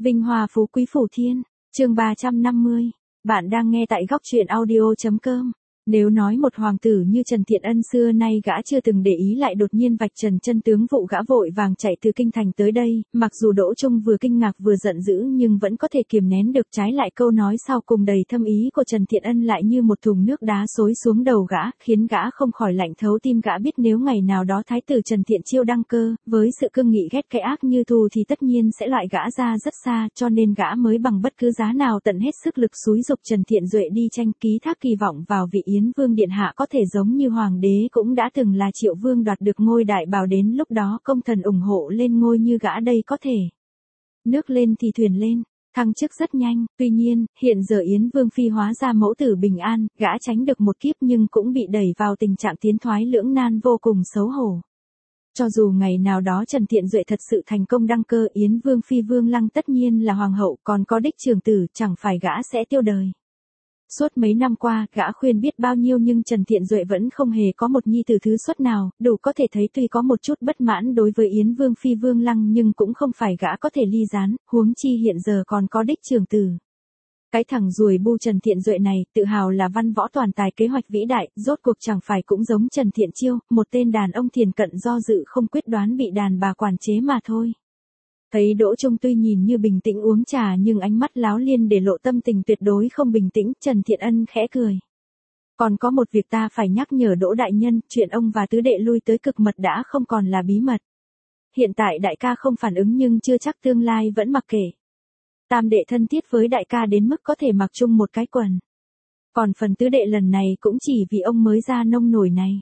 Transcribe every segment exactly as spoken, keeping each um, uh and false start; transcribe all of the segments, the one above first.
Vinh hoa phú quý phủ thiên, chương ba trăm năm mươi. Bạn đang nghe tại góc truyện audio.com. Nếu nói một hoàng tử như Trần Thiện Ân xưa nay gã chưa từng để ý lại đột nhiên vạch trần chân tướng vụ gã vội vàng chạy từ kinh thành tới đây, mặc dù Đỗ Trung vừa kinh ngạc vừa giận dữ nhưng vẫn có thể kiềm nén được, trái lại câu nói sau cùng đầy thâm ý của Trần Thiện Ân lại như một thùng nước đá xối xuống đầu gã, khiến gã không khỏi lạnh thấu tim. Gã biết nếu ngày nào đó thái tử Trần Thiện Chiêu đăng cơ, với sự cương nghị ghét cái ác như thù thì tất nhiên sẽ loại gã ra rất xa, cho nên gã mới bằng bất cứ giá nào tận hết sức lực xúi giục Trần Thiện Duệ đi tranh, ký thác kỳ vọng vào vị Yến Vương điện hạ có thể giống như hoàng đế cũng đã từng là Triệu Vương đoạt được ngôi đại bào, đến lúc đó công thần ủng hộ lên ngôi như gã đây có thể. Nước lên thì thuyền lên, thăng chức rất nhanh. Tuy nhiên, hiện giờ Yến Vương phi hóa ra mẫu tử bình an, gã tránh được một kiếp nhưng cũng bị đẩy vào tình trạng tiến thoái lưỡng nan vô cùng xấu hổ. Cho dù ngày nào đó Trần Thiện Duệ thật sự thành công đăng cơ, Yến Vương phi Vương Lăng tất nhiên là hoàng hậu, còn có đích trưởng tử, chẳng phải gã sẽ tiêu đời. Suốt mấy năm qua, gã khuyên biết bao nhiêu nhưng Trần Thiện Duệ vẫn không hề có một nhi tử thứ xuất nào, đủ có thể thấy tuy có một chút bất mãn đối với Yến Vương phi Vương Lăng nhưng cũng không phải gã có thể ly gián, huống chi hiện giờ còn có đích trưởng tử. Cái thằng ruồi bu Trần Thiện Duệ này, tự hào là văn võ toàn tài kế hoạch vĩ đại, rốt cuộc chẳng phải cũng giống Trần Thiện Chiêu, một tên đàn ông thiền cận do dự không quyết đoán bị đàn bà quản chế mà thôi. Thấy Đỗ Trung tuy nhìn như bình tĩnh uống trà nhưng ánh mắt láo liên để lộ tâm tình tuyệt đối không bình tĩnh, Trần Thiện Ân khẽ cười. Còn có một việc ta phải nhắc nhở Đỗ đại nhân, chuyện ông và tứ đệ lui tới cực mật đã không còn là bí mật. Hiện tại đại ca không phản ứng nhưng chưa chắc tương lai vẫn mặc kệ. Tam đệ thân thiết với đại ca đến mức có thể mặc chung một cái quần. Còn phần tứ đệ lần này cũng chỉ vì ông mới ra nông nổi này.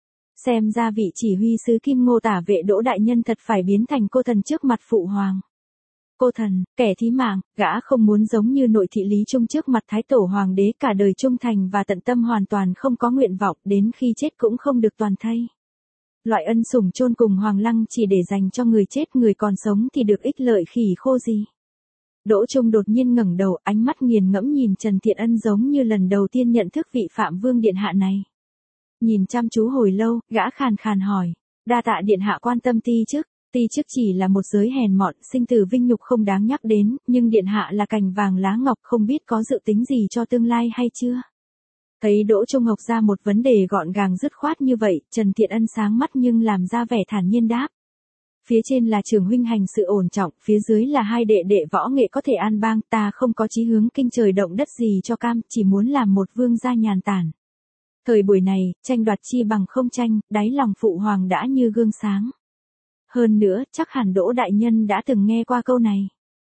Xem ra vị chỉ huy sứ Kim Ngô tả vệ Đỗ đại nhân thật phải biến thành cô thần trước mặt phụ hoàng. Cô thần, kẻ thí mạng, gã không muốn giống như nội thị Lý Trung trước mặt thái tổ hoàng đế, cả đời trung thành và tận tâm, hoàn toàn không có nguyện vọng, đến khi chết cũng không được toàn thây. Loại ân sủng chôn cùng Hoàng Lăng chỉ để dành cho người chết, người còn sống thì được ích lợi khỉ khô gì. Đỗ Trung đột nhiên ngẩng đầu, ánh mắt nghiền ngẫm nhìn Trần Thiện Ân giống như lần đầu tiên nhận thức vị Phạm Vương điện hạ này. Nhìn chăm chú hồi lâu, gã khàn khàn hỏi, đa tạ điện hạ quan tâm ti chức, ti chức chỉ là một giới hèn mọn, sinh tử vinh nhục không đáng nhắc đến, nhưng điện hạ là cành vàng lá ngọc, không biết có dự tính gì cho tương lai hay chưa? Thấy Đỗ Trung Ngọc ra một vấn đề gọn gàng dứt khoát như vậy, Trần Thiện Ân sáng mắt nhưng làm ra vẻ thản nhiên đáp. Phía trên là trưởng huynh hành sự ổn trọng, phía dưới là hai đệ đệ võ nghệ có thể an bang, ta không có chí hướng kinh trời động đất gì cho cam, chỉ muốn làm một vương gia nhàn tản. Thời buổi này, tranh đoạt chi bằng không tranh, đáy lòng phụ hoàng đã như gương sáng. Hơn nữa, chắc hẳn Đỗ đại nhân đã từng nghe qua câu này.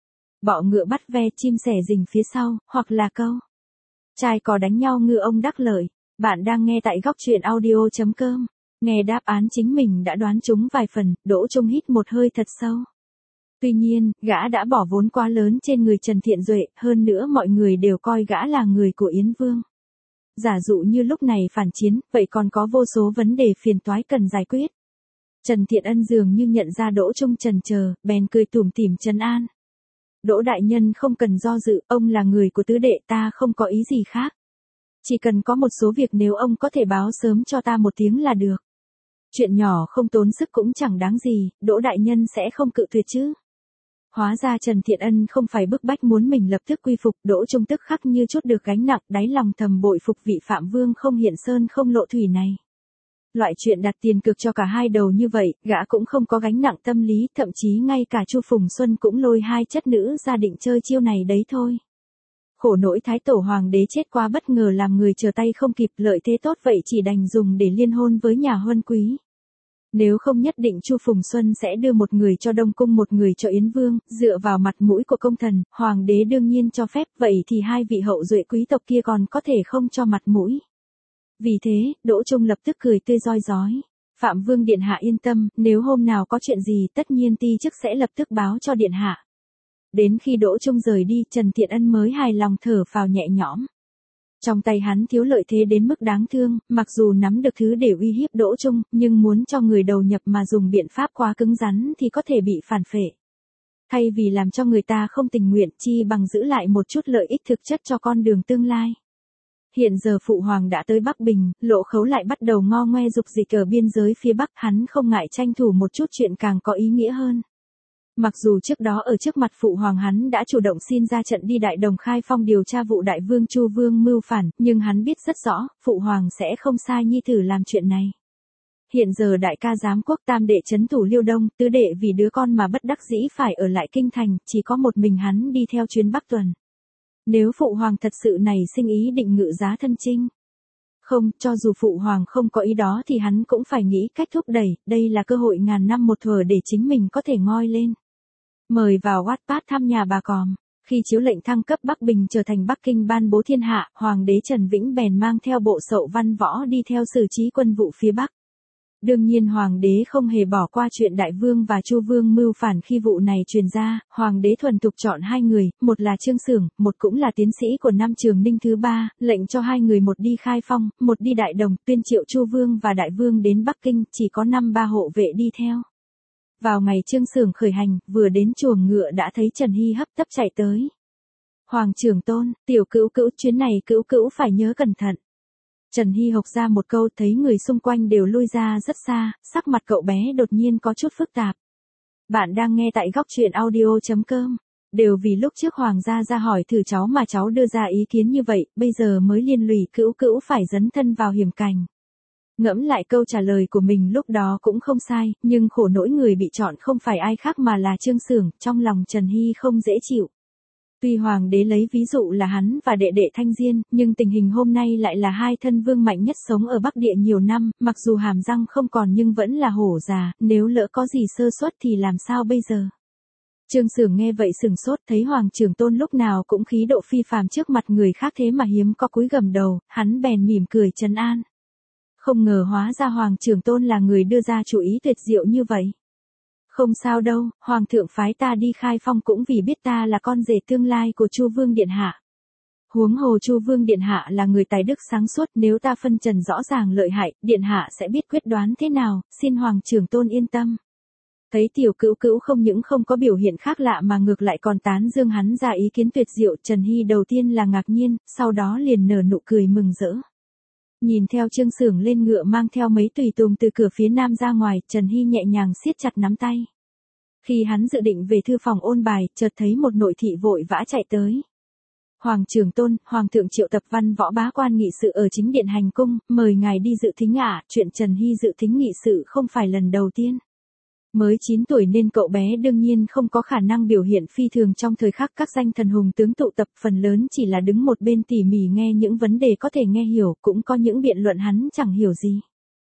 Bọ ngựa bắt ve, chim sẻ rình phía sau, hoặc là câu trai cò đánh nhau ngư ông đắc lợi. Bạn đang nghe tại góc truyện audio.com. Nghe đáp án chính mình đã đoán trúng vài phần, Đỗ Trung hít một hơi thật sâu. Tuy nhiên, gã đã bỏ vốn quá lớn trên người Trần Thiện Duệ, hơn nữa mọi người đều coi gã là người của Yến Vương. Giả dụ như lúc này phản chiến, vậy còn có vô số vấn đề phiền toái cần giải quyết. Trần Thiện Ân dường như nhận ra Đỗ Trung chần chờ, bèn cười tủm tỉm trấn an. Đỗ đại nhân không cần do dự, ông là người của tứ đệ, ta không có ý gì khác. Chỉ cần có một số việc nếu ông có thể báo sớm cho ta một tiếng là được. Chuyện nhỏ không tốn sức cũng chẳng đáng gì, Đỗ đại nhân sẽ không cự tuyệt chứ. Hóa ra Trần Thiện Ân không phải bức bách muốn mình lập tức quy phục, Đỗ Trung tức khắc như chút được gánh nặng, đáy lòng thầm bội phục vị Phạm Vương không hiện sơn không lộ thủy này. Loại chuyện đặt tiền cược cho cả hai đầu như vậy, gã cũng không có gánh nặng tâm lý, thậm chí ngay cả Chu Phùng Xuân cũng lôi hai chất nữ ra định chơi chiêu này đấy thôi. Khổ nỗi thái tổ hoàng đế chết quá bất ngờ làm người chờ tay không kịp, lợi thế tốt vậy chỉ đành dùng để liên hôn với nhà huân quý. Nếu không nhất định Chu Phùng Xuân sẽ đưa một người cho Đông Cung một người cho Yến Vương, dựa vào mặt mũi của công thần, hoàng đế đương nhiên cho phép, vậy thì hai vị hậu duệ quý tộc kia còn có thể không cho mặt mũi. Vì thế, Đỗ Trung lập tức cười tươi roi rói. Phạm Vương điện hạ yên tâm, nếu hôm nào có chuyện gì tất nhiên ti chức sẽ lập tức báo cho điện hạ. Đến khi Đỗ Trung rời đi, Trần Thiện Ân mới hài lòng thở phào nhẹ nhõm. Trong tay hắn thiếu lợi thế đến mức đáng thương, mặc dù nắm được thứ để uy hiếp Đỗ Trung, nhưng muốn cho người đầu nhập mà dùng biện pháp quá cứng rắn thì có thể bị phản phệ. Thay vì làm cho người ta không tình nguyện, chi bằng giữ lại một chút lợi ích thực chất cho con đường tương lai. Hiện giờ phụ hoàng đã tới Bắc Bình, Lộ Khấu lại bắt đầu ngo ngoe dục dịch ở biên giới phía Bắc, hắn không ngại tranh thủ một chút chuyện càng có ý nghĩa hơn. Mặc dù trước đó ở trước mặt phụ hoàng hắn đã chủ động xin ra trận đi Đại Đồng khai phong điều tra vụ đại vương Chu Vương mưu phản, nhưng hắn biết rất rõ, phụ hoàng sẽ không sai nhi tử làm chuyện này. Hiện giờ đại ca giám quốc tam đệ trấn thủ Liêu Đông, tứ đệ vì đứa con mà bất đắc dĩ phải ở lại kinh thành, chỉ có một mình hắn đi theo chuyến Bắc tuần. Nếu phụ hoàng thật sự này sinh ý định ngự giá thân chinh. Không, cho dù phụ hoàng không có ý đó thì hắn cũng phải nghĩ cách thúc đẩy, đây là cơ hội ngàn năm một thuở để chính mình có thể ngoi lên. Mời vào Wattpad thăm nhà bà Còm. Khi chiếu lệnh thăng cấp Bắc Bình trở thành Bắc Kinh ban bố thiên hạ, Hoàng đế Trần Vĩnh bèn mang theo bộ Sậu Văn Võ đi theo xử trí quân vụ phía Bắc. Đương nhiên Hoàng đế không hề bỏ qua chuyện Đại Vương và Chu Vương mưu phản. Khi vụ này truyền ra, Hoàng đế thuần thục chọn hai người, một là Trương Xưởng, một cũng là tiến sĩ của Nam Trường Ninh thứ ba, lệnh cho hai người một đi Khai Phong, một đi Đại Đồng, tuyên triệu Chu Vương và Đại Vương đến Bắc Kinh, chỉ có năm ba hộ vệ đi theo. Vào ngày Trương Xưởng khởi hành, vừa đến chuồng ngựa đã thấy Trần Hy hấp tấp chạy tới. Hoàng trưởng tôn, tiểu cữu cữu, chuyến này cữu cữu phải nhớ cẩn thận. Trần Hy hộc ra một câu, thấy người xung quanh đều lui ra rất xa, sắc mặt cậu bé đột nhiên có chút phức tạp. Bạn đang nghe tại góc truyện audio chấm com. Đều vì lúc trước Hoàng gia ra hỏi thử cháu mà cháu đưa ra ý kiến như vậy, bây giờ mới liên lụy cữu cữu phải dấn thân vào hiểm cảnh. Ngẫm lại câu trả lời của mình lúc đó cũng không sai, nhưng khổ nỗi người bị chọn không phải ai khác mà là Trương Xưởng, trong lòng Trần Hy không dễ chịu. Tuy Hoàng đế lấy ví dụ là hắn và đệ đệ Thanh Diên, nhưng tình hình hôm nay lại là hai thân vương mạnh nhất sống ở Bắc Địa nhiều năm, mặc dù hàm răng không còn nhưng vẫn là hổ già, nếu lỡ có gì sơ suất thì làm sao bây giờ? Trương Xưởng nghe vậy sừng sốt, thấy Hoàng trưởng tôn lúc nào cũng khí độ phi phàm trước mặt người khác thế mà hiếm có cúi gầm đầu, hắn bèn mỉm cười trấn an. Không ngờ hóa ra Hoàng trưởng tôn là người đưa ra chủ ý tuyệt diệu như vậy. Không sao đâu, Hoàng thượng phái ta đi Khai Phong cũng vì biết ta là con rể tương lai của Chu Vương Điện Hạ. Huống hồ Chu Vương Điện Hạ là người tài đức sáng suốt, nếu ta phân trần rõ ràng lợi hại, Điện Hạ sẽ biết quyết đoán thế nào, xin Hoàng trưởng tôn yên tâm. Thấy tiểu cữu cữu không những không có biểu hiện khác lạ mà ngược lại còn tán dương hắn ra ý kiến tuyệt diệu, Trần Hy đầu tiên là ngạc nhiên, sau đó liền nở nụ cười mừng rỡ. Nhìn theo Trương Xưởng lên ngựa mang theo mấy tùy tùng từ cửa phía nam ra ngoài, Trần Hy nhẹ nhàng siết chặt nắm tay. Khi hắn dự định về thư phòng ôn bài, chợt thấy một nội thị vội vã chạy tới. Hoàng trưởng tôn, Hoàng thượng triệu tập văn võ bá quan nghị sự ở chính điện hành cung, mời ngài đi dự thính ạ. Chuyện Trần Hy dự thính nghị sự không phải lần đầu tiên. Mới chín tuổi nên cậu bé đương nhiên không có khả năng biểu hiện phi thường trong thời khắc các danh thần hùng tướng tụ tập, phần lớn chỉ là đứng một bên tỉ mỉ nghe những vấn đề có thể nghe hiểu, cũng có những biện luận hắn chẳng hiểu gì.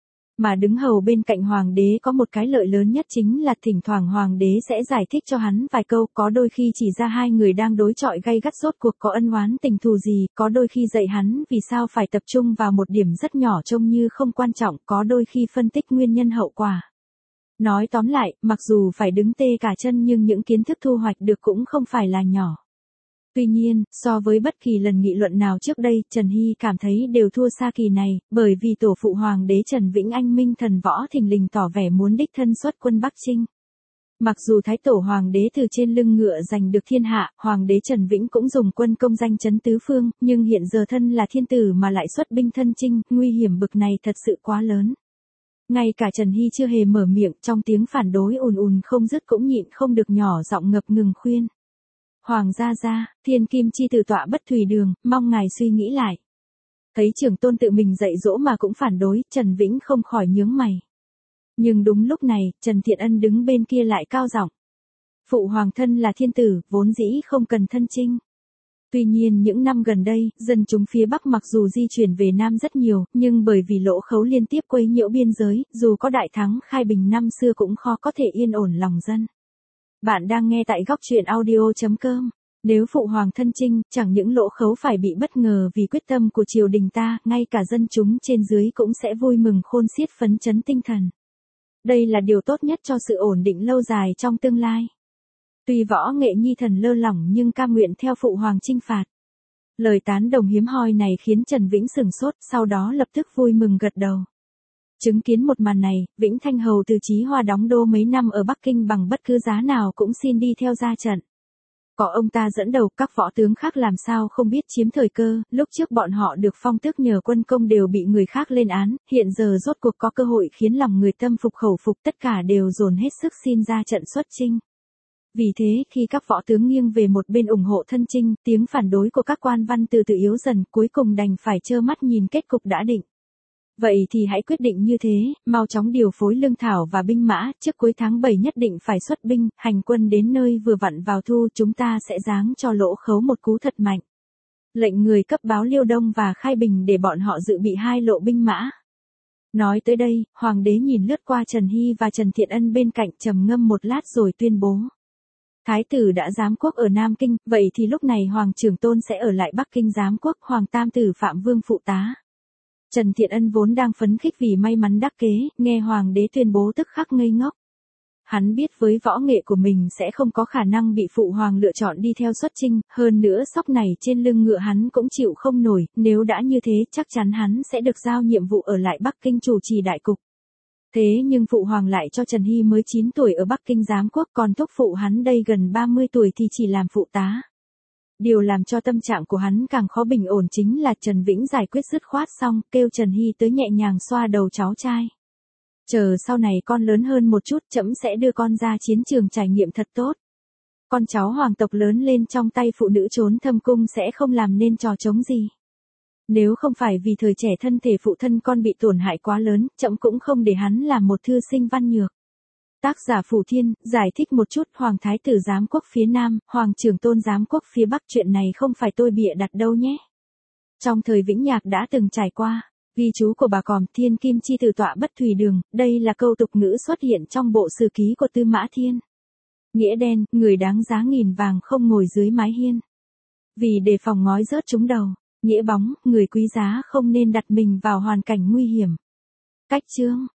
Mà đứng hầu bên cạnh Hoàng đế có một cái lợi lớn nhất chính là thỉnh thoảng Hoàng đế sẽ giải thích cho hắn vài câu, có đôi khi chỉ ra hai người đang đối chọi gay gắt rốt cuộc có ân oán tình thù gì, có đôi khi dạy hắn vì sao phải tập trung vào một điểm rất nhỏ trông như không quan trọng, có đôi khi phân tích nguyên nhân hậu quả. Nói tóm lại, mặc dù phải đứng tê cả chân nhưng những kiến thức thu hoạch được cũng không phải là nhỏ. Tuy nhiên, so với bất kỳ lần nghị luận nào trước đây, Trần Hy cảm thấy đều thua xa kỳ này, bởi vì tổ phụ Hoàng đế Trần Vĩnh Anh Minh thần võ thình lình tỏ vẻ muốn đích thân xuất quân Bắc Chinh. Mặc dù Thái tổ Hoàng đế từ trên lưng ngựa giành được thiên hạ, Hoàng đế Trần Vĩnh cũng dùng quân công danh chấn tứ phương, nhưng hiện giờ thân là thiên tử mà lại xuất binh thân chinh, nguy hiểm bực này thật sự quá lớn. Ngay cả Trần Hy chưa hề mở miệng, trong tiếng phản đối ùn ùn không dứt cũng nhịn không được nhỏ giọng ngập ngừng khuyên. Hoàng gia gia, thiên kim chi tử tọa bất thùy đường, mong ngài suy nghĩ lại. Thấy trưởng tôn tự mình dạy dỗ mà cũng phản đối, Trần Vĩnh không khỏi nhướng mày. Nhưng đúng lúc này, Trần Thiện Ân đứng bên kia lại cao giọng. Phụ hoàng thân là thiên tử, vốn dĩ không cần thân chinh. Tuy nhiên những năm gần đây, dân chúng phía Bắc mặc dù di chuyển về Nam rất nhiều, nhưng bởi vì lỗ khấu liên tiếp quấy nhiễu biên giới, dù có đại thắng khai bình năm xưa cũng khó có thể yên ổn lòng dân. Bạn đang nghe tại góc truyện audio chấm com. Nếu phụ hoàng thân chinh, chẳng những lỗ khấu phải bị bất ngờ vì quyết tâm của triều đình ta, ngay cả dân chúng trên dưới cũng sẽ vui mừng khôn xiết phấn chấn tinh thần. Đây là điều tốt nhất cho sự ổn định lâu dài trong tương lai. Tuy võ nghệ nhi thần lơ lỏng nhưng cam nguyện theo phụ hoàng chinh phạt. Lời tán đồng hiếm hoi này khiến Trần Vĩnh sửng sốt, sau đó lập tức vui mừng gật đầu. Chứng kiến một màn này, Vĩnh Thanh hầu từ Chí Hoa đóng đô mấy năm ở Bắc Kinh bằng bất cứ giá nào cũng xin đi theo ra trận. Có ông ta dẫn đầu, các võ tướng khác làm sao không biết chiếm thời cơ, lúc trước bọn họ được phong tước nhờ quân công đều bị người khác lên án, hiện giờ rốt cuộc có cơ hội khiến lòng người tâm phục khẩu phục, tất cả đều dồn hết sức xin ra trận xuất chinh. Vì thế, khi các võ tướng nghiêng về một bên ủng hộ thân chinh, tiếng phản đối của các quan văn từ từ yếu dần, cuối cùng đành phải trơ mắt nhìn kết cục đã định. Vậy thì hãy quyết định như thế, mau chóng điều phối lương thảo và binh mã, trước cuối tháng bảy nhất định phải xuất binh, hành quân đến nơi vừa vặn vào thu, chúng ta sẽ giáng cho Lỗ Khấu một cú thật mạnh. Lệnh người cấp báo Liêu Đông và Khai Bình để bọn họ dự bị hai lộ binh mã. Nói tới đây, hoàng đế nhìn lướt qua Trần Hy và Trần Thiện Ân bên cạnh, trầm ngâm một lát rồi tuyên bố. Thái tử đã giám quốc ở Nam Kinh, vậy thì lúc này Hoàng Trưởng Tôn sẽ ở lại Bắc Kinh giám quốc, Hoàng Tam Tử Phạm Vương phụ tá. Trần Thiện Ân vốn đang phấn khích vì may mắn đắc kế, nghe Hoàng đế tuyên bố tức khắc ngây ngốc. Hắn biết với võ nghệ của mình sẽ không có khả năng bị phụ hoàng lựa chọn đi theo xuất chinh, hơn nữa sóc này trên lưng ngựa hắn cũng chịu không nổi, nếu đã như thế chắc chắn hắn sẽ được giao nhiệm vụ ở lại Bắc Kinh chủ trì đại cục. Thế nhưng phụ hoàng lại cho Trần Hy mới chín tuổi ở Bắc Kinh giám quốc, còn thúc phụ hắn đây gần ba mươi tuổi thì chỉ làm phụ tá. Điều làm cho tâm trạng của hắn càng khó bình ổn chính là Trần Vĩnh giải quyết dứt khoát xong, kêu Trần Hy tới nhẹ nhàng xoa đầu cháu trai. Chờ sau này con lớn hơn một chút, trẫm sẽ đưa con ra chiến trường trải nghiệm thật tốt. Con cháu hoàng tộc lớn lên trong tay phụ nữ trốn thâm cung sẽ không làm nên trò trống gì. Nếu không phải vì thời trẻ thân thể phụ thân con bị tổn hại quá lớn, trẫm cũng không để hắn làm một thư sinh văn nhược. Tác giả Phủ Thiên, giải thích một chút, Hoàng Thái tử giám quốc phía Nam, Hoàng Trưởng Tôn giám quốc phía Bắc, chuyện này không phải tôi bịa đặt đâu nhé. Trong thời Vĩnh Nhạc đã từng trải qua, ghi chú của bà Còm, thiên kim chi từ tọa bất thùy đường, đây là câu tục ngữ xuất hiện trong bộ sử ký của Tư Mã Thiên. Nghĩa đen, người đáng giá nghìn vàng không ngồi dưới mái hiên. Vì đề phòng ngói rớt trúng đầu. Nghĩa bóng, người quý giá không nên đặt mình vào hoàn cảnh nguy hiểm. Cách chương